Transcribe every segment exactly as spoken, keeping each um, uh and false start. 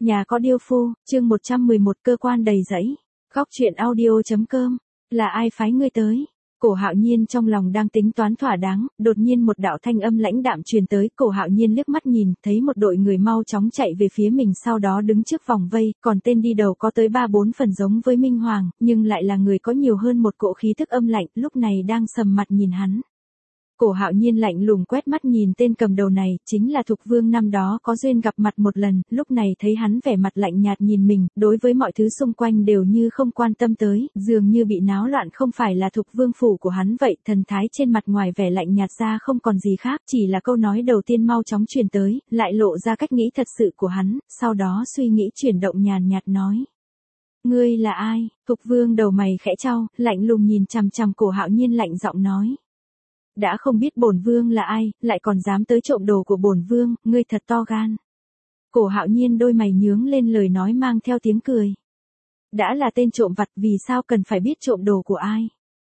Nhà có điêu phu, chương một trăm mười một cơ quan đầy rẫy. Góc truyện audio.com. Là ai phái ngươi tới? Cổ Hạo Nhiên trong lòng đang tính toán thỏa đáng, đột nhiên một đạo thanh âm lãnh đạm truyền tới, Cổ Hạo Nhiên liếc mắt nhìn, thấy một đội người mau chóng chạy về phía mình, sau đó đứng trước vòng vây, còn tên đi đầu có tới ba bốn phần giống với Minh Hoàng, nhưng lại là người có nhiều hơn một cỗ khí thức âm lạnh, lúc này đang sầm mặt nhìn hắn. Cổ Hạo Nhiên lạnh lùng quét mắt nhìn tên cầm đầu này, chính là Thục Vương năm đó có duyên gặp mặt một lần, lúc này thấy hắn vẻ mặt lạnh nhạt nhìn mình, đối với mọi thứ xung quanh đều như không quan tâm tới, dường như bị náo loạn không phải là Thục Vương phủ của hắn vậy, thần thái trên mặt ngoài vẻ lạnh nhạt ra không còn gì khác, chỉ là câu nói đầu tiên mau chóng truyền tới, lại lộ ra cách nghĩ thật sự của hắn, sau đó suy nghĩ chuyển động nhàn nhạt nói. Ngươi là ai? Thục Vương đầu mày khẽ chau, lạnh lùng nhìn chằm chằm Cổ Hạo Nhiên lạnh giọng nói. Đã không biết bổn vương là ai, lại còn dám tới trộm đồ của bổn vương, ngươi thật to gan. Cổ Hạo Nhiên đôi mày nhướng lên, lời nói mang theo tiếng cười. Đã là tên trộm vặt, vì sao cần phải biết trộm đồ của ai?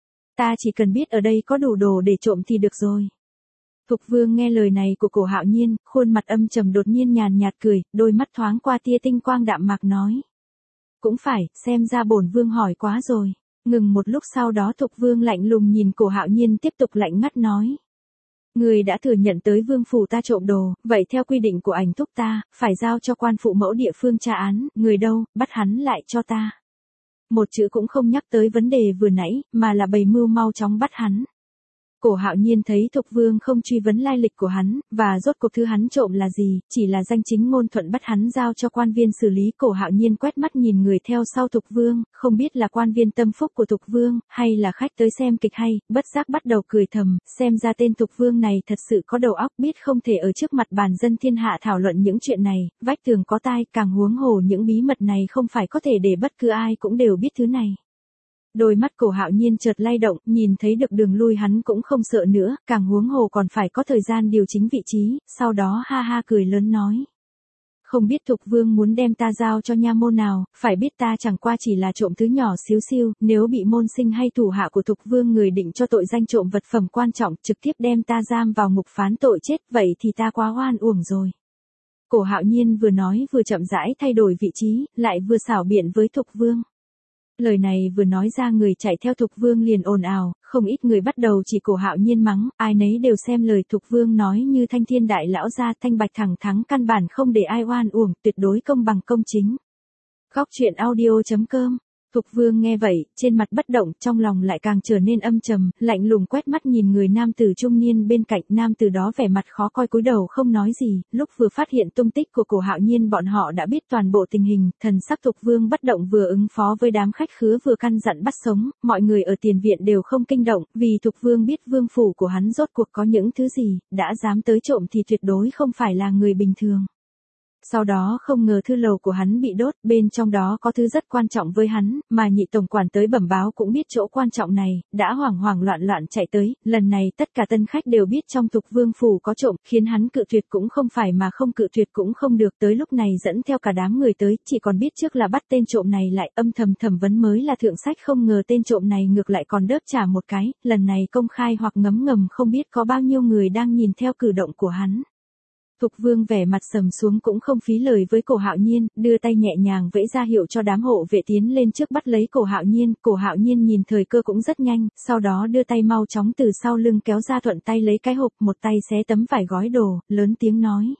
Ta chỉ cần biết ở đây có đủ đồ để trộm thì được rồi. Thục Vương nghe lời này của Cổ Hạo Nhiên, khuôn mặt âm trầm đột nhiên nhàn nhạt cười, đôi mắt thoáng qua tia tinh quang đạm mạc nói. Cũng phải, xem ra bổn vương hỏi quá rồi. Ngừng một lúc sau đó Thục Vương lạnh lùng nhìn Cổ Hạo Nhiên tiếp tục lạnh ngắt nói. Người đã thừa nhận tới vương phủ ta trộm đồ, vậy theo quy định của ảnh thúc ta, phải giao cho quan phụ mẫu địa phương tra án, người đâu, bắt hắn lại cho ta. Một chữ cũng không nhắc tới vấn đề vừa nãy, mà là bày mưu mau chóng bắt hắn. Cổ Hạo Nhiên thấy Thục Vương không truy vấn lai lịch của hắn, và rốt cuộc thứ hắn trộm là gì, chỉ là danh chính ngôn thuận bắt hắn giao cho quan viên xử lý. Cổ Hạo Nhiên quét mắt nhìn người theo sau Thục Vương, không biết là quan viên tâm phúc của Thục Vương, hay là khách tới xem kịch hay, bất giác bắt đầu cười thầm, xem ra tên Thục Vương này thật sự có đầu óc, biết không thể ở trước mặt bàn dân thiên hạ thảo luận những chuyện này, vách tường có tai, càng huống hồ những bí mật này không phải có thể để bất cứ ai cũng đều biết thứ này. Đôi mắt Cổ Hạo Nhiên chợt lay động, nhìn thấy được đường lui hắn cũng không sợ nữa, càng huống hồ còn phải có thời gian điều chỉnh vị trí, sau đó ha ha cười lớn nói. Không biết Thục Vương muốn đem ta giao cho nha môn nào, phải biết ta chẳng qua chỉ là trộm thứ nhỏ xíu xiu, nếu bị môn sinh hay thủ hạ của Thục Vương người định cho tội danh trộm vật phẩm quan trọng, trực tiếp đem ta giam vào ngục phán tội chết, vậy thì ta quá oan uổng rồi. Cổ Hạo Nhiên vừa nói vừa chậm rãi thay đổi vị trí, lại vừa xảo biện với Thục Vương. Lời này vừa nói ra, người chạy theo Thục Vương liền ồn ào, không ít người bắt đầu chỉ Cổ Hạo Nhiên mắng, ai nấy đều xem lời Thục Vương nói như thanh thiên đại lão gia, thanh bạch thẳng thắn, căn bản không để ai oan uổng, tuyệt đối công bằng công chính. Góc truyện audio.com. Thục Vương nghe vậy, trên mặt bất động, trong lòng lại càng trở nên âm trầm, lạnh lùng quét mắt nhìn người nam tử trung niên bên cạnh, nam tử đó vẻ mặt khó coi cúi đầu không nói gì, lúc vừa phát hiện tung tích của Cổ Hạo Nhiên bọn họ đã biết toàn bộ tình hình, thần sắc Thục Vương bất động, vừa ứng phó với đám khách khứa vừa căn dặn bắt sống, mọi người ở tiền viện đều không kinh động, vì Thục Vương biết vương phủ của hắn rốt cuộc có những thứ gì, đã dám tới trộm thì tuyệt đối không phải là người bình thường. Sau đó không ngờ thư lầu của hắn bị đốt, bên trong đó có thứ rất quan trọng với hắn, mà nhị tổng quản tới bẩm báo cũng biết chỗ quan trọng này, đã hoảng hoảng loạn loạn chạy tới, lần này tất cả tân khách đều biết trong Thục Vương phủ có trộm, khiến hắn cự tuyệt cũng không phải mà không cự tuyệt cũng không được, tới lúc này dẫn theo cả đám người tới, chỉ còn biết trước là bắt tên trộm này lại, âm thầm thẩm vấn mới là thượng sách, không ngờ tên trộm này ngược lại còn đớp trả một cái, lần này công khai hoặc ngấm ngầm không biết có bao nhiêu người đang nhìn theo cử động của hắn. Thục Vương vẻ mặt sầm xuống cũng không phí lời với Cổ Hạo Nhiên, đưa tay nhẹ nhàng vẫy ra hiệu cho đám hộ vệ tiến lên trước bắt lấy Cổ Hạo Nhiên, Cổ Hạo Nhiên nhìn thời cơ cũng rất nhanh, sau đó đưa tay mau chóng từ sau lưng kéo ra, thuận tay lấy cái hộp, một tay xé tấm vải gói đồ, lớn tiếng nói.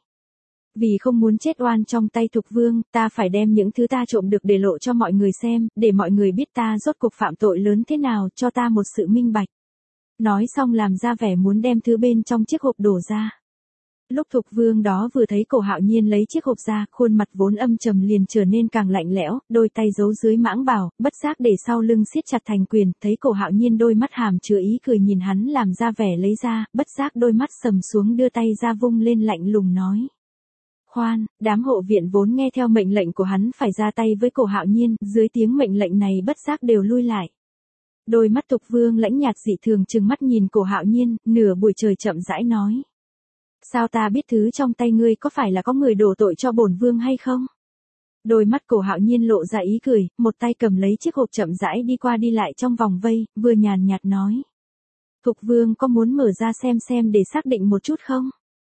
Vì không muốn chết oan trong tay Thục Vương, ta phải đem những thứ ta trộm được để lộ cho mọi người xem, để mọi người biết ta rốt cuộc phạm tội lớn thế nào, cho ta một sự minh bạch. Nói xong làm ra vẻ muốn đem thứ bên trong chiếc hộp đổ ra. Lúc Thục Vương đó vừa thấy Cổ Hạo Nhiên lấy chiếc hộp ra, khuôn mặt vốn âm trầm liền trở nên càng lạnh lẽo, đôi tay giấu dưới mãng bào, bất giác để sau lưng siết chặt thành quyền, thấy Cổ Hạo Nhiên đôi mắt hàm chứa ý cười nhìn hắn làm ra vẻ lấy ra, bất giác đôi mắt sầm xuống, đưa tay ra vung lên lạnh lùng nói. Khoan, đám hộ viện vốn nghe theo mệnh lệnh của hắn phải ra tay với Cổ Hạo Nhiên, dưới tiếng mệnh lệnh này bất giác đều lui lại. Đôi mắt Thục Vương lãnh nhạt dị thường trừng mắt nhìn Cổ Hạo Nhiên, nửa buổi trời chậm rãi nói. Sao ta biết thứ trong tay ngươi có phải là có người đổ tội cho bổn vương hay không? Đôi mắt Cổ Hạo Nhiên lộ ra ý cười, một tay cầm lấy chiếc hộp chậm rãi đi qua đi lại trong vòng vây, vừa nhàn nhạt nói. Thục Vương có muốn mở ra xem xem để xác định một chút không?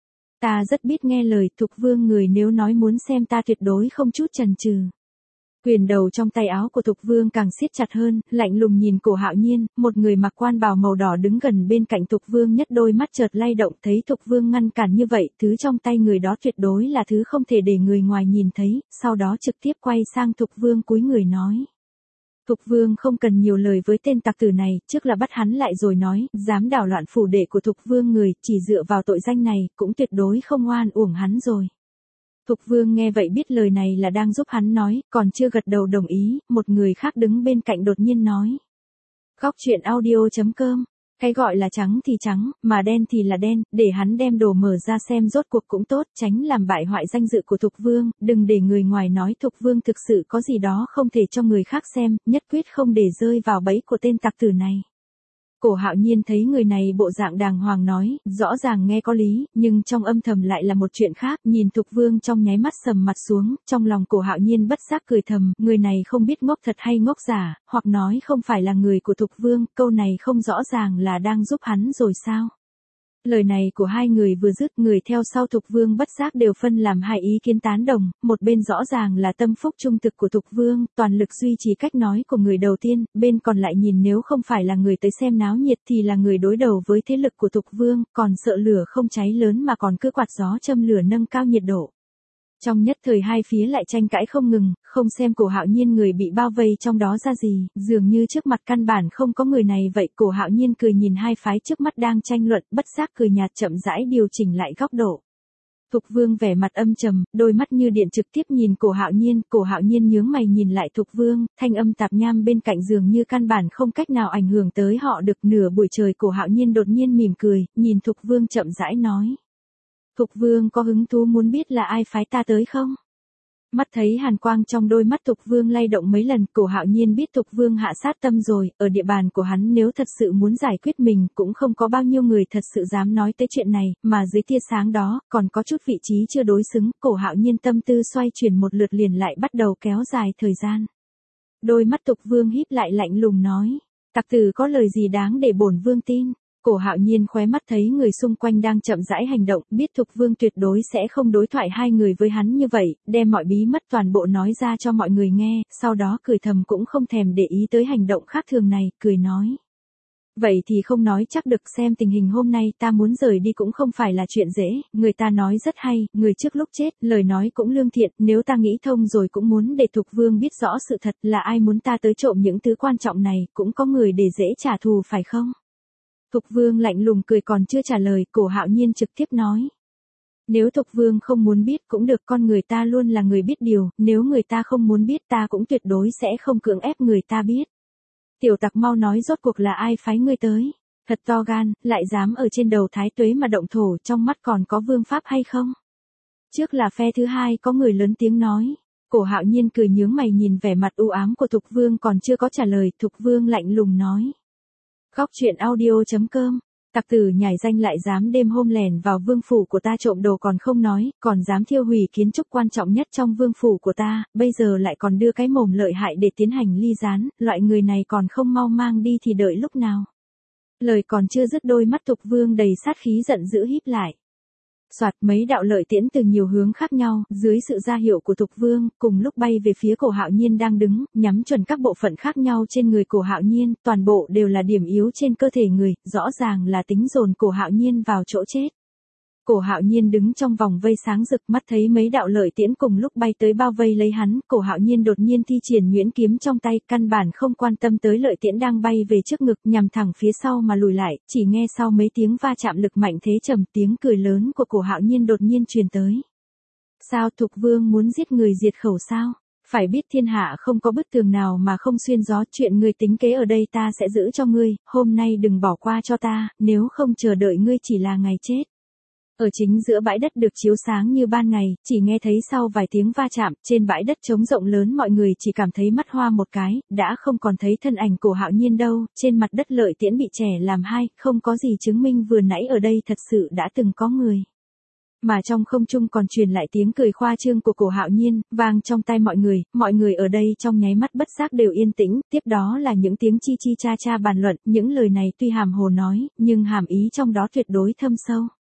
Ta rất biết nghe lời, Thục Vương người nếu nói muốn xem ta tuyệt đối không chút chần chừ. Quyền đầu trong tay áo của Thục Vương càng siết chặt hơn, lạnh lùng nhìn Cổ Hạo Nhiên, một người mặc quan bào màu đỏ đứng gần bên cạnh Thục Vương nhất đôi mắt chợt lay động, thấy Thục Vương ngăn cản như vậy, thứ trong tay người đó tuyệt đối là thứ không thể để người ngoài nhìn thấy, sau đó trực tiếp quay sang Thục Vương cúi người nói. Thục Vương không cần nhiều lời với tên tặc tử này, trước là bắt hắn lại rồi nói, dám đảo loạn phủ đệ của Thục Vương người, chỉ dựa vào tội danh này, cũng tuyệt đối không oan uổng hắn rồi. Thục Vương nghe vậy biết lời này là đang giúp hắn nói, còn chưa gật đầu đồng ý, một người khác đứng bên cạnh đột nhiên nói. Góc truyện audio chấm com, cái gọi là trắng thì trắng, mà đen thì là đen, để hắn đem đồ mở ra xem rốt cuộc cũng tốt, tránh làm bại hoại danh dự của Thục Vương, đừng để người ngoài nói Thục Vương thực sự có gì đó không thể cho người khác xem, nhất quyết không để rơi vào bẫy của tên tặc tử này. Cổ Hạo Nhiên thấy người này bộ dạng đàng hoàng nói, rõ ràng nghe có lý, nhưng trong âm thầm lại là một chuyện khác, nhìn Thục Vương trong nháy mắt sầm mặt xuống, trong lòng Cổ Hạo Nhiên bất giác cười thầm, người này không biết ngốc thật hay ngốc giả, hoặc nói không phải là người của Thục Vương, câu này không rõ ràng là đang giúp hắn rồi sao? Lời này của hai người vừa dứt, người theo sau Thục Vương bất giác đều phân làm hai ý kiến tán đồng, một bên rõ ràng là tâm phúc trung thực của Thục Vương, toàn lực duy trì cách nói của người đầu tiên, bên còn lại nhìn nếu không phải là người tới xem náo nhiệt thì là người đối đầu với thế lực của Thục Vương, còn sợ lửa không cháy lớn mà còn cứ quạt gió châm lửa nâng cao nhiệt độ. Trong nhất thời hai phía lại tranh cãi không ngừng, không xem Cổ Hạo Nhiên người bị bao vây trong đó ra gì, dường như trước mặt căn bản không có người này vậy. Cổ Hạo Nhiên cười nhìn hai phái trước mắt đang tranh luận, bất giác cười nhạt chậm rãi điều chỉnh lại góc độ. Thục Vương vẻ mặt âm trầm, đôi mắt như điện trực tiếp nhìn Cổ Hạo Nhiên, Cổ Hạo Nhiên nhướng mày nhìn lại Thục Vương, thanh âm tạp nham bên cạnh dường như căn bản không cách nào ảnh hưởng tới họ được. Nửa buổi trời Cổ Hạo Nhiên đột nhiên mỉm cười, nhìn Thục Vương chậm rãi nói. Thục Vương có hứng thú muốn biết là ai phái ta tới không? Mắt thấy hàn quang trong đôi mắt Thục Vương lay động mấy lần, Cổ Hạo Nhiên biết Thục Vương hạ sát tâm rồi, ở địa bàn của hắn nếu thật sự muốn giải quyết mình cũng không có bao nhiêu người thật sự dám nói tới chuyện này, mà dưới tia sáng đó, còn có chút vị trí chưa đối xứng, Cổ Hạo Nhiên tâm tư xoay chuyển một lượt liền lại bắt đầu kéo dài thời gian. Đôi mắt Thục Vương híp lại lạnh lùng nói, tặc tử có lời gì đáng để bổn vương tin? Cổ Hạo Nhiên khóe mắt thấy người xung quanh đang chậm rãi hành động, biết Thục Vương tuyệt đối sẽ không đối thoại hai người với hắn như vậy, đem mọi bí mật toàn bộ nói ra cho mọi người nghe, sau đó cười thầm cũng không thèm để ý tới hành động khác thường này, cười nói. Vậy thì không nói chắc được, xem tình hình hôm nay ta muốn rời đi cũng không phải là chuyện dễ, người ta nói rất hay, người trước lúc chết, lời nói cũng lương thiện, nếu ta nghĩ thông rồi cũng muốn để Thục Vương biết rõ sự thật là ai muốn ta tới trộm những thứ quan trọng này, cũng có người để dễ trả thù phải không? Thục Vương lạnh lùng cười còn chưa trả lời, Cổ Hạo Nhiên trực tiếp nói. Nếu Thục Vương không muốn biết cũng được, con người ta luôn là người biết điều, nếu người ta không muốn biết ta cũng tuyệt đối sẽ không cưỡng ép người ta biết. Tiểu tặc mau nói rốt cuộc là ai phái ngươi tới? Thật to gan, lại dám ở trên đầu Thái Tuế mà động thổ, trong mắt còn có vương pháp hay không? Trước là phe thứ hai có người lớn tiếng nói. Cổ Hạo Nhiên cười nhướng mày nhìn vẻ mặt u ám của Thục Vương còn chưa có trả lời, Thục Vương lạnh lùng nói. Góc truyện audio chấm com, tặc tử nhảy danh lại dám đêm hôm lẻn vào vương phủ của ta trộm đồ còn không nói, còn dám thiêu hủy kiến trúc quan trọng nhất trong vương phủ của ta, bây giờ lại còn đưa cái mồm lợi hại để tiến hành ly gián, loại người này còn không mau mang đi thì đợi lúc nào. Lời còn chưa dứt đôi mắt Thục Vương đầy sát khí giận dữ híp lại. Soạt, mấy đạo lợi tiễn từ nhiều hướng khác nhau, dưới sự ra hiệu của Thục Vương, cùng lúc bay về phía Cổ Hạo Nhiên đang đứng, nhắm chuẩn các bộ phận khác nhau trên người Cổ Hạo Nhiên, toàn bộ đều là điểm yếu trên cơ thể người, rõ ràng là tính dồn Cổ Hạo Nhiên vào chỗ chết. Cổ Hạo Nhiên đứng trong vòng vây sáng rực, mắt thấy mấy đạo lợi tiễn cùng lúc bay tới bao vây lấy hắn, Cổ Hạo Nhiên đột nhiên thi triển nhuyễn kiếm trong tay, căn bản không quan tâm tới lợi tiễn đang bay về trước ngực, nhằm thẳng phía sau mà lùi lại, chỉ nghe sau mấy tiếng va chạm lực mạnh thế trầm, tiếng cười lớn của Cổ Hạo Nhiên đột nhiên truyền tới. Sao Thục Vương muốn giết người diệt khẩu sao? Phải biết thiên hạ không có bức tường nào mà không xuyên gió, chuyện ngươi tính kế ở đây ta sẽ giữ cho ngươi, hôm nay đừng bỏ qua cho ta, nếu không chờ đợi ngươi chỉ là ngày chết. Ở chính giữa bãi đất được chiếu sáng như ban ngày, chỉ nghe thấy sau vài tiếng va chạm, trên bãi đất trống rộng lớn mọi người chỉ cảm thấy mắt hoa một cái, đã không còn thấy thân ảnh Cổ Hạo Nhiên đâu, trên mặt đất lợi tiễn bị chẻ làm hai, không có gì chứng minh vừa nãy ở đây thật sự đã từng có người. Mà trong không trung còn truyền lại tiếng cười khoa trương của Cổ Hạo Nhiên, vang trong tai mọi người, mọi người ở đây trong nháy mắt bất giác đều yên tĩnh, tiếp đó là những tiếng chi chi cha cha bàn luận, những lời này tuy hàm hồ nói, nhưng hàm ý trong đó tuyệt đối thâm sâu.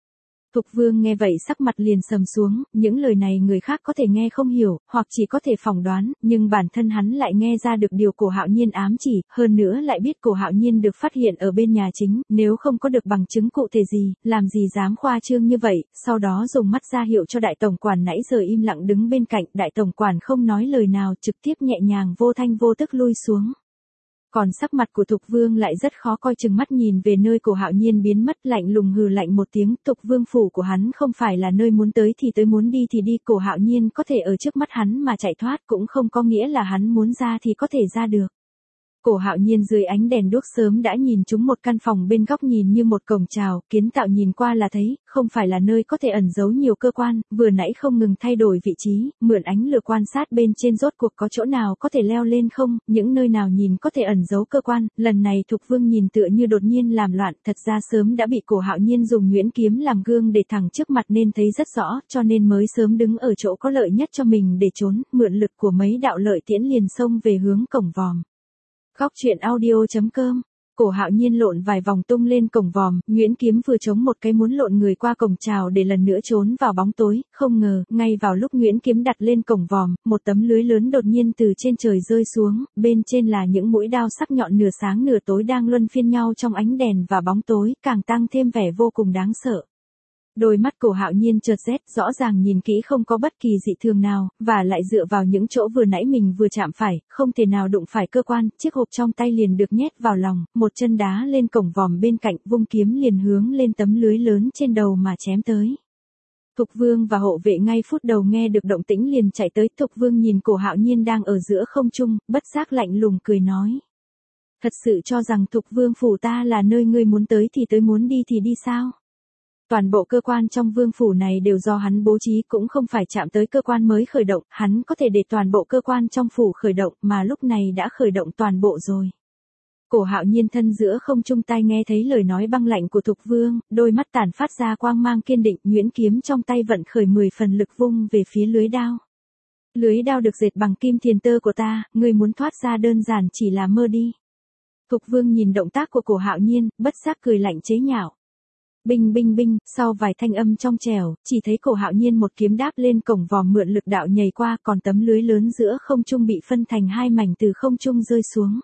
Thục Vương nghe vậy sắc mặt liền sầm xuống, những lời này người khác có thể nghe không hiểu, hoặc chỉ có thể phỏng đoán, nhưng bản thân hắn lại nghe ra được điều Cổ Hạo Nhiên ám chỉ, hơn nữa lại biết Cổ Hạo Nhiên được phát hiện ở bên nhà chính, nếu không có được bằng chứng cụ thể gì, làm gì dám khoa trương như vậy, sau đó dùng mắt ra hiệu cho đại tổng quản nãy giờ im lặng đứng bên cạnh, đại tổng quản không nói lời nào, trực tiếp nhẹ nhàng vô thanh vô tức lui xuống. Còn sắc mặt của Thục Vương lại rất khó coi, chừng mắt nhìn về nơi Cổ Hạo Nhiên biến mất, lạnh lùng hừ lạnh một tiếng, Thục Vương phủ của hắn không phải là nơi muốn tới thì tới, muốn đi thì đi, Cổ Hạo Nhiên có thể ở trước mắt hắn mà chạy thoát cũng không có nghĩa là hắn muốn ra thì có thể ra được. Cổ Hạo Nhiên dưới ánh đèn đuốc sớm đã nhìn trúng một căn phòng bên góc nhìn như một cổng chào, kiến tạo nhìn qua là thấy, không phải là nơi có thể ẩn giấu nhiều cơ quan, vừa nãy không ngừng thay đổi vị trí, mượn ánh lửa quan sát bên trên rốt cuộc có chỗ nào có thể leo lên không, những nơi nào nhìn có thể ẩn giấu cơ quan, lần này Thục Vương nhìn tựa như đột nhiên làm loạn, thật ra sớm đã bị Cổ Hạo Nhiên dùng nhuyễn kiếm làm gương để thẳng trước mặt nên thấy rất rõ, cho nên mới sớm đứng ở chỗ có lợi nhất cho mình để trốn, mượn lực của mấy đạo lợi tiễn liền xông về hướng cổng vòm. Góc truyện audio chấm com. Cổ Hạo Nhiên lộn vài vòng tung lên cổng vòm, nhuyễn kiếm vừa chống một cái muốn lộn người qua cổng chào để lần nữa trốn vào bóng tối, không ngờ, ngay vào lúc nhuyễn kiếm đặt lên cổng vòm, một tấm lưới lớn đột nhiên từ trên trời rơi xuống, bên trên là những mũi đao sắc nhọn nửa sáng nửa tối đang luân phiên nhau trong ánh đèn và bóng tối, càng tăng thêm vẻ vô cùng đáng sợ. Đôi mắt Cổ Hạo Nhiên chợt rét, rõ ràng nhìn kỹ không có bất kỳ dị thường nào, và lại dựa vào những chỗ vừa nãy mình vừa chạm phải, không thể nào đụng phải cơ quan, chiếc hộp trong tay liền được nhét vào lòng, một chân đá lên cổng vòm bên cạnh, vung kiếm liền hướng lên tấm lưới lớn trên đầu mà chém tới. Thục Vương và hộ vệ ngay phút đầu nghe được động tĩnh liền chạy tới, Thục Vương nhìn Cổ Hạo Nhiên đang ở giữa không trung, bất giác lạnh lùng cười nói. Thật sự cho rằng Thục Vương phủ ta là nơi ngươi muốn tới thì tới, muốn đi thì đi sao? Toàn bộ cơ quan trong vương phủ này đều do hắn bố trí, cũng không phải chạm tới cơ quan mới khởi động, hắn có thể để toàn bộ cơ quan trong phủ khởi động, mà lúc này đã khởi động toàn bộ rồi. Cổ Hạo Nhiên thân giữa không trung, tai nghe thấy lời nói băng lạnh của Thục Vương, đôi mắt tản phát ra quang mang kiên định, nhuyễn kiếm trong tay vận khởi mười phần lực vung về phía lưới đao. Lưới đao được dệt bằng kim thiền tơ của ta, ngươi muốn thoát ra đơn giản chỉ là mơ đi. Thục Vương nhìn động tác của Cổ Hạo Nhiên, bất giác cười lạnh chế nhạo. Binh binh binh, sau vài thanh âm trong trẻo, chỉ thấy Cổ Hạo Nhiên một kiếm đáp lên cổng vòm, mượn lực đạo nhảy qua, còn tấm lưới lớn giữa không trung bị phân thành hai mảnh từ không trung rơi xuống.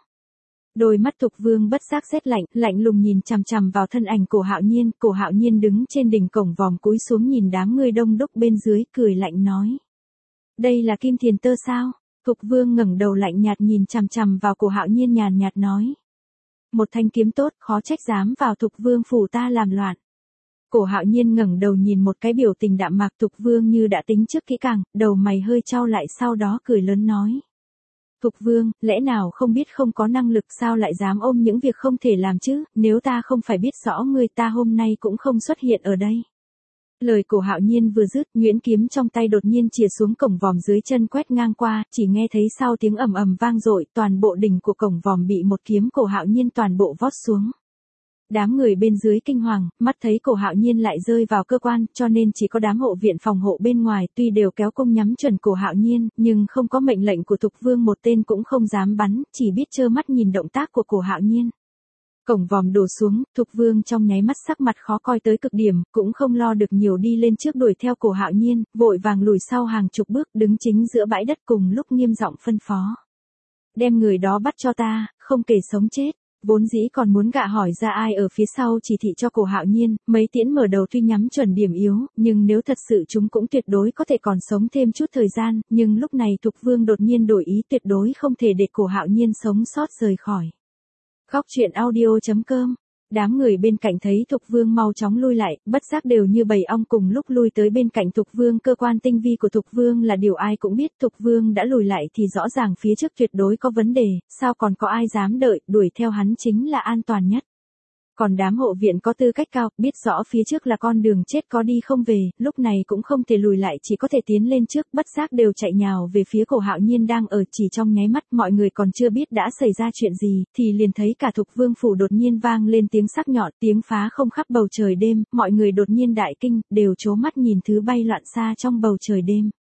Đôi mắt Thục Vương bất giác rét lạnh, lạnh lùng nhìn chằm chằm vào thân ảnh Cổ Hạo Nhiên, Cổ Hạo Nhiên đứng trên đỉnh cổng vòm cúi xuống nhìn đám người đông đúc bên dưới, cười lạnh nói: "Đây là kim thiền tơ sao?" Thục Vương ngẩng đầu lạnh nhạt nhìn chằm chằm vào Cổ Hạo Nhiên nhàn nhạt nói: "Một thanh kiếm tốt, khó trách dám vào Thục Vương phủ ta làm loạn." Cổ Hạo Nhiên ngẩng đầu nhìn một cái biểu tình đạm mạc Thục Vương như đã tính trước kỹ càng, đầu mày hơi chau lại, sau đó cười lớn nói: "Thục Vương, lẽ nào không biết không có năng lực sao lại dám ôm những việc không thể làm chứ, nếu ta không phải biết rõ ngươi ta hôm nay cũng không xuất hiện ở đây." Lời Cổ Hạo Nhiên vừa dứt, nhuyễn kiếm trong tay đột nhiên chìa xuống cổng vòm dưới chân quét ngang qua, chỉ nghe thấy sau tiếng ầm ầm vang dội, toàn bộ đỉnh của cổng vòm bị một kiếm Cổ Hạo Nhiên toàn bộ vót xuống. Đám người bên dưới kinh hoàng, mắt thấy Cổ Hạo Nhiên lại rơi vào cơ quan, cho nên chỉ có đám hộ viện phòng hộ bên ngoài, tuy đều kéo cung nhắm chuẩn Cổ Hạo Nhiên, nhưng không có mệnh lệnh của Thục Vương một tên cũng không dám bắn, chỉ biết trơ mắt nhìn động tác của Cổ Hạo Nhiên. Cổng vòm đổ xuống, Thục Vương trong nháy mắt sắc mặt khó coi tới cực điểm, cũng không lo được nhiều đi lên trước đuổi theo Cổ Hạo Nhiên, vội vàng lùi sau hàng chục bước, đứng chính giữa bãi đất cùng lúc nghiêm giọng phân phó: "Đem người đó bắt cho ta, không kể sống chết." Vốn dĩ còn muốn gạ hỏi ra ai ở phía sau chỉ thị cho Cổ Hạo Nhiên, mấy tiễn mở đầu tuy nhắm chuẩn điểm yếu, nhưng nếu thật sự chúng cũng tuyệt đối có thể còn sống thêm chút thời gian, nhưng lúc này Thục Vương đột nhiên đổi ý, tuyệt đối không thể để Cổ Hạo Nhiên sống sót rời khỏi. Góc truyện audio chấm com. Đám người bên cạnh thấy Thục Vương mau chóng lui lại, bất giác đều như bầy ong cùng lúc lui tới bên cạnh Thục Vương. Cơ quan tinh vi của Thục Vương là điều ai cũng biết, Thục Vương đã lùi lại thì rõ ràng phía trước tuyệt đối có vấn đề, sao còn có ai dám đợi, đuổi theo hắn chính là an toàn nhất. Còn đám hộ viện có tư cách cao, biết rõ phía trước là con đường chết có đi không về, lúc này cũng không thể lùi lại, chỉ có thể tiến lên trước, bất giác đều chạy nhào về phía Cổ Hạo Nhiên đang ở. Chỉ trong nháy mắt, mọi người còn chưa biết đã xảy ra chuyện gì, thì liền thấy cả Thục Vương phủ đột nhiên vang lên tiếng sắc nhọn, tiếng phá không khắp bầu trời đêm, mọi người đột nhiên đại kinh, đều trố mắt nhìn thứ bay loạn xa trong bầu trời đêm.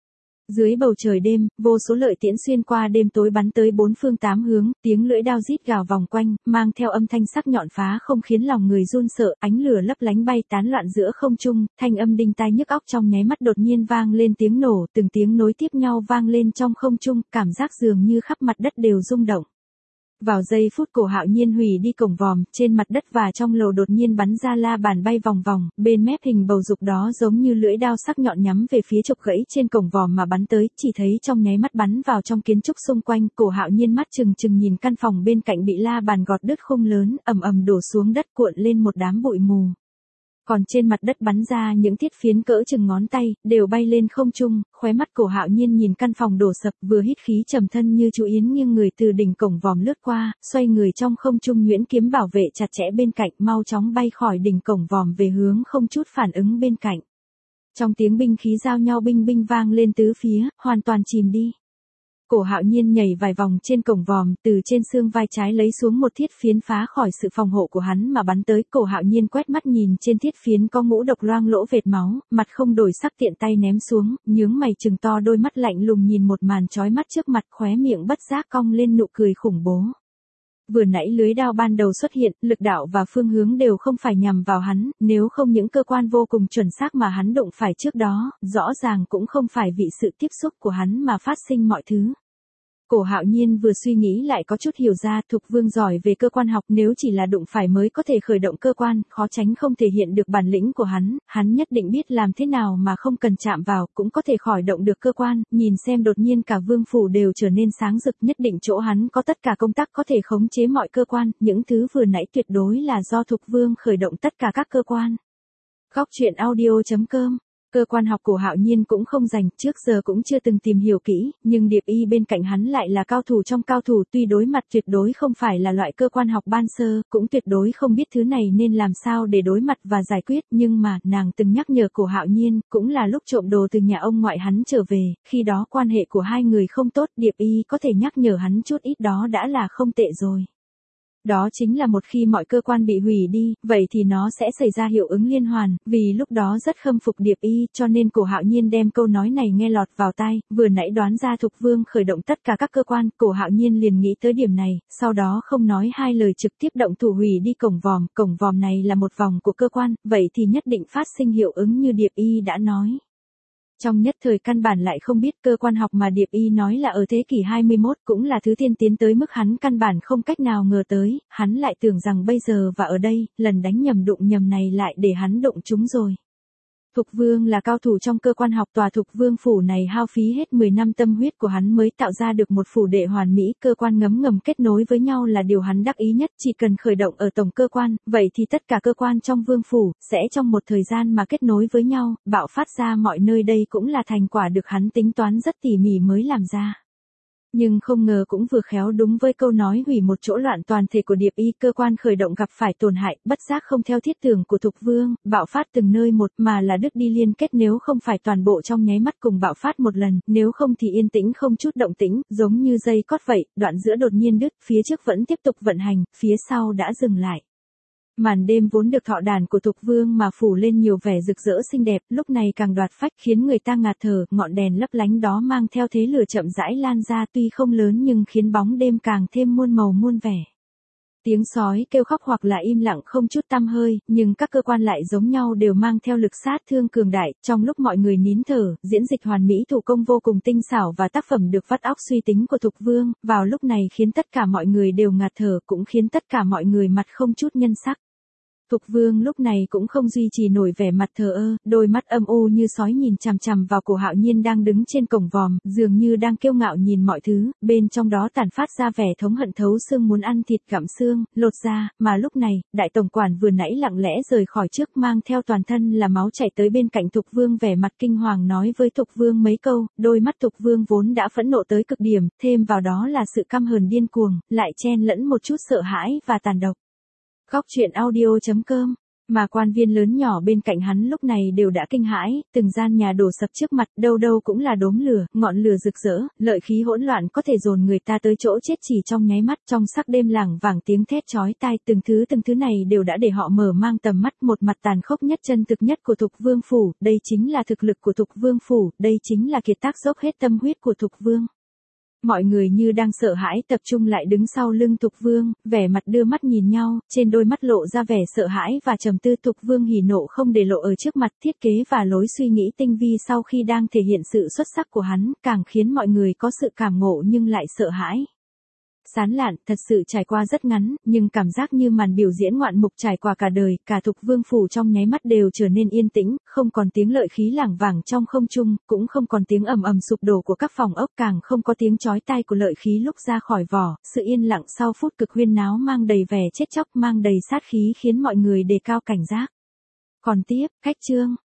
Dưới bầu trời đêm, vô số lợi tiễn xuyên qua đêm tối bắn tới bốn phương tám hướng, tiếng lưỡi đao rít gào vòng quanh, mang theo âm thanh sắc nhọn phá không khiến lòng người run sợ, ánh lửa lấp lánh bay tán loạn giữa không trung, thanh âm đinh tai nhức óc trong nháy mắt đột nhiên vang lên tiếng nổ, từng tiếng nối tiếp nhau vang lên trong không trung, cảm giác dường như khắp mặt đất đều rung động. Vào giây phút Cổ Hạo Nhiên hủy đi cổng vòm, trên mặt đất và trong lầu đột nhiên bắn ra la bàn bay vòng vòng, bên mép hình bầu dục đó giống như lưỡi đao sắc nhọn nhắm về phía trục gãy trên cổng vòm mà bắn tới, chỉ thấy trong nháy mắt bắn vào trong kiến trúc xung quanh, Cổ Hạo Nhiên mắt trừng trừng nhìn căn phòng bên cạnh bị la bàn gọt đứt khung lớn, ầm ầm đổ xuống đất cuộn lên một đám bụi mù. Còn trên mặt đất bắn ra những thiết phiến cỡ chừng ngón tay, đều bay lên không trung, khóe mắt Cổ Hạo Nhiên nhìn căn phòng đổ sập, vừa hít khí trầm thân như chú yến nghiêng người từ đỉnh cổng vòm lướt qua, xoay người trong không trung nhuyễn kiếm bảo vệ chặt chẽ bên cạnh, mau chóng bay khỏi đỉnh cổng vòm về hướng không chút phản ứng bên cạnh. Trong tiếng binh khí giao nhau binh binh vang lên tứ phía, hoàn toàn chìm đi. Cổ Hạo Nhiên nhảy vài vòng trên cổng vòm, từ trên xương vai trái lấy xuống một thiết phiến phá khỏi sự phòng hộ của hắn mà bắn tới. Cổ Hạo Nhiên quét mắt nhìn trên thiết phiến có ngũ độc loang lỗ vệt máu, mặt không đổi sắc tiện tay ném xuống, nhướng mày trừng to đôi mắt lạnh lùng nhìn một màn chói mắt trước mặt, khóe miệng bất giác cong lên nụ cười khủng bố. Vừa nãy lưới đao ban đầu xuất hiện, lực đạo và phương hướng đều không phải nhằm vào hắn, nếu không những cơ quan vô cùng chuẩn xác mà hắn đụng phải trước đó, rõ ràng cũng không phải vì sự tiếp xúc của hắn mà phát sinh mọi thứ. Cổ Hạo Nhiên vừa suy nghĩ lại có chút hiểu ra, Thục Vương giỏi về cơ quan học, nếu chỉ là đụng phải mới có thể khởi động cơ quan, khó tránh không thể hiện được bản lĩnh của hắn, hắn nhất định biết làm thế nào mà không cần chạm vào, cũng có thể khởi động được cơ quan, nhìn xem đột nhiên cả vương phủ đều trở nên sáng rực, nhất định chỗ hắn có tất cả công tắc có thể khống chế mọi cơ quan, những thứ vừa nãy tuyệt đối là do Thục Vương khởi động tất cả các cơ quan. Góc truyện audio chấm com. Cơ quan học Cổ Hạo Nhiên cũng không rành, trước giờ cũng chưa từng tìm hiểu kỹ, nhưng Điệp Y bên cạnh hắn lại là cao thủ trong cao thủ, tuy đối mặt tuyệt đối không phải là loại cơ quan học ban sơ, cũng tuyệt đối không biết thứ này nên làm sao để đối mặt và giải quyết, nhưng mà, nàng từng nhắc nhở Cổ Hạo Nhiên, cũng là lúc trộm đồ từ nhà ông ngoại hắn trở về, khi đó quan hệ của hai người không tốt, Điệp Y có thể nhắc nhở hắn chút ít đó đã là không tệ rồi. Đó chính là một khi mọi cơ quan bị hủy đi, vậy thì nó sẽ xảy ra hiệu ứng liên hoàn, vì lúc đó rất khâm phục Điệp Y, cho nên Cổ Hạo Nhiên đem câu nói này nghe lọt vào tai, vừa nãy đoán ra Thục Vương khởi động tất cả các cơ quan, Cổ Hạo Nhiên liền nghĩ tới điểm này, sau đó không nói hai lời trực tiếp động thủ hủy đi cổng vòm, cổng vòm này là một vòng của cơ quan, vậy thì nhất định phát sinh hiệu ứng như Điệp Y đã nói. Trong nhất thời căn bản lại không biết cơ quan học mà Điệp Y nói là ở thế kỷ hai mươi mốt cũng là thứ tiên tiến tới mức hắn căn bản không cách nào ngờ tới, hắn lại tưởng rằng bây giờ và ở đây, lần đánh nhầm đụng nhầm này lại để hắn đụng chúng rồi. Thục Vương là cao thủ trong cơ quan học, tòa Thục Vương phủ này hao phí hết mười năm tâm huyết của hắn mới tạo ra được một phủ đệ hoàn mỹ, cơ quan ngấm ngầm kết nối với nhau là điều hắn đắc ý nhất, chỉ cần khởi động ở tổng cơ quan, vậy thì tất cả cơ quan trong vương phủ, sẽ trong một thời gian mà kết nối với nhau, bạo phát ra mọi nơi, đây cũng là thành quả được hắn tính toán rất tỉ mỉ mới làm ra. Nhưng không ngờ cũng vừa khéo đúng với câu nói hủy một chỗ loạn toàn thể của Điệp Y, cơ quan khởi động gặp phải tổn hại, bất giác không theo thiết tưởng của Thục Vương, bạo phát từng nơi một mà là đứt đi liên kết, nếu không phải toàn bộ trong nháy mắt cùng bạo phát một lần, nếu không thì yên tĩnh không chút động tĩnh, giống như dây cót vậy, đoạn giữa đột nhiên đứt, phía trước vẫn tiếp tục vận hành, phía sau đã dừng lại. Màn đêm vốn được thọ đàn của Thục Vương mà phủ lên nhiều vẻ rực rỡ xinh đẹp, lúc này càng đoạt phách khiến người ta ngạt thở, ngọn đèn lấp lánh đó mang theo thế lửa chậm rãi lan ra, tuy không lớn nhưng khiến bóng đêm càng thêm muôn màu muôn vẻ. Tiếng sói kêu khóc hoặc là im lặng không chút tăm hơi, nhưng các cơ quan lại giống nhau đều mang theo lực sát thương cường đại, trong lúc mọi người nín thở, diễn dịch hoàn mỹ thủ công vô cùng tinh xảo và tác phẩm được vắt óc suy tính của Thục Vương, vào lúc này khiến tất cả mọi người đều ngạt thở, cũng khiến tất cả mọi người mặt không chút nhân sắc. Thục Vương lúc này cũng không duy trì nổi vẻ mặt thờ ơ, đôi mắt âm u như sói nhìn chằm chằm vào Cổ Hạo Nhiên đang đứng trên cổng vòm, dường như đang kiêu ngạo nhìn mọi thứ, bên trong đó tản phát ra vẻ thống hận thấu xương, muốn ăn thịt gặm xương, lột da, mà lúc này, đại tổng quản vừa nãy lặng lẽ rời khỏi trước mang theo toàn thân là máu chảy tới bên cạnh Thục Vương, vẻ mặt kinh hoàng nói với Thục Vương mấy câu, đôi mắt Thục Vương vốn đã phẫn nộ tới cực điểm, thêm vào đó là sự căm hờn điên cuồng, lại chen lẫn một chút sợ hãi và tàn độc. Góc truyện audio chấm com Mà quan viên lớn nhỏ bên cạnh hắn lúc này đều đã kinh hãi, từng gian nhà đổ sập trước mặt, đâu đâu cũng là đốm lửa, ngọn lửa rực rỡ, lợi khí hỗn loạn có thể dồn người ta tới chỗ chết chỉ trong nháy mắt. Trong sắc đêm lảng vảng tiếng thét chói tai, từng thứ từng thứ này đều đã để họ mở mang tầm mắt. Một mặt tàn khốc nhất chân thực nhất của Thục Vương phủ, đây chính là thực lực của Thục Vương phủ, đây chính là kiệt tác dốc hết tâm huyết của Thục Vương. Mọi người như đang sợ hãi tập trung lại đứng sau lưng Thục Vương, vẻ mặt đưa mắt nhìn nhau, trên đôi mắt lộ ra vẻ sợ hãi và trầm tư. Thục Vương hỉ nộ không để lộ ở trước mặt, thiết kế và lối suy nghĩ tinh vi sau khi đang thể hiện sự xuất sắc của hắn, càng khiến mọi người có sự cảm ngộ nhưng lại sợ hãi. Sán lạn, thật sự trải qua rất ngắn, nhưng cảm giác như màn biểu diễn ngoạn mục trải qua cả đời, cả Thục Vương phủ trong nháy mắt đều trở nên yên tĩnh, không còn tiếng lợi khí lảng vảng trong không trung, cũng không còn tiếng ầm ầm sụp đổ của các phòng ốc, càng không có tiếng chói tai của lợi khí lúc ra khỏi vỏ. Sự yên lặng sau phút cực huyên náo mang đầy vẻ chết chóc, mang đầy sát khí khiến mọi người đề cao cảnh giác. Còn tiếp, khách trương